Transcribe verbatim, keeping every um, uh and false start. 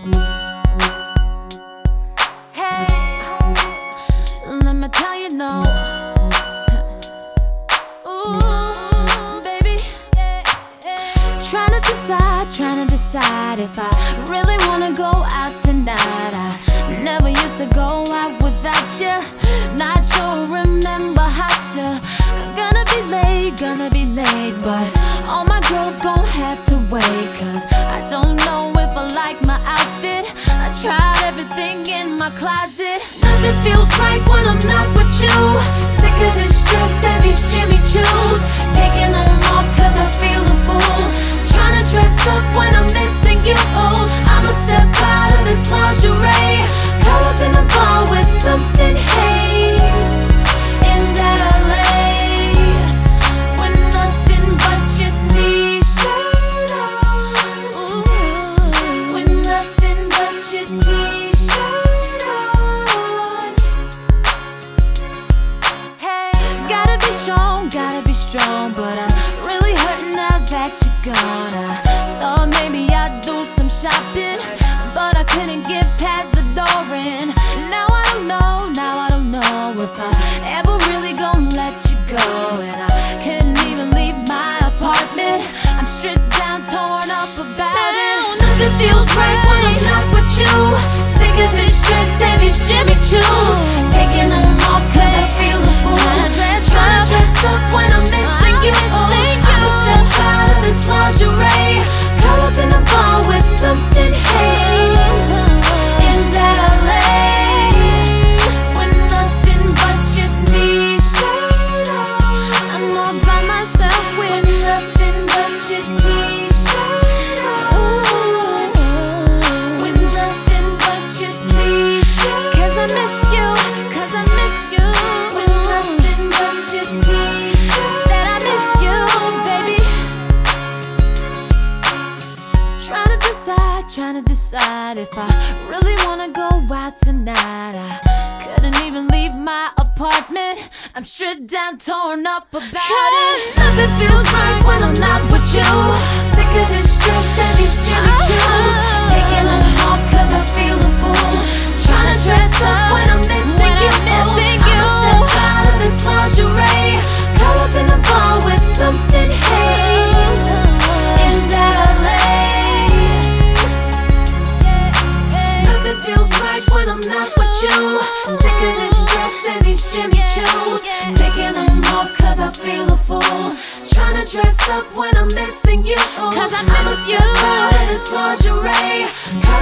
Hey, let me tell you no. Ooh, baby. Trying to decide, trying to decide if I really wanna go out tonight. I never used to go out without you. Not sure, remember how to. Gonna be late, gonna be late, but all my girls gon' have to wait. Cause I don't know if I like my outfit. I tried everything in my closet. Nothing feels right when I'm not with you. Sick of this dress and these Jimmy Choos. Taking them off cause I feel a fool. Trying to dress up when I'm missing you. I'ma step out of this lingerie. Curl up in a bar with something haze in that L A, with nothing but your t-shirt on. Ooh, with nothing but your t-shirt on. Hey, gotta be strong, gotta be strong, but I'm really hurting now that you're gone. I thought maybe I'd do some shopping, but I couldn't get past the door. And now I don't know, now I don't know if I ever really gon' let you go. And I couldn't even leave my apartment. I'm stripped down, torn up about it. Nothing feels right when I'm not with you. Sick of this dress and these Jimmy Choos. Taking them off cause I feel a fool. Tryna dress, tryna dress up when I'm missing you. I'ma step out of this lingerie. Curl up in a bar with something haze in that L A, with nothing but your t-shirt on. I'm all by myself with nothing but your t-shirt on. With nothing but your t-shirt. Cause I miss you, cause I miss you. With nothing but your t-shirt. Said I miss you, baby. Trying to decide, trying to decide if I really wanna go out tonight. I couldn't even leave my apartment. I'm stripped down, torn up about it. Nothing feels right when I'm not with you. Sick of this dress and these Jimmy Choos. Taking them off cause I feel a fool. Trying to dress up when I'm missing you. I'ma step out of this lingerie. Curl up in a bar with something haze in that L A. Feels right when I'm not with you. Sick of this dress and these Jimmy Choos. Taking them off cause I feel a fool. Trying to dress up when I'm missing you. Cause I miss you. I'ma step out in this lingerie.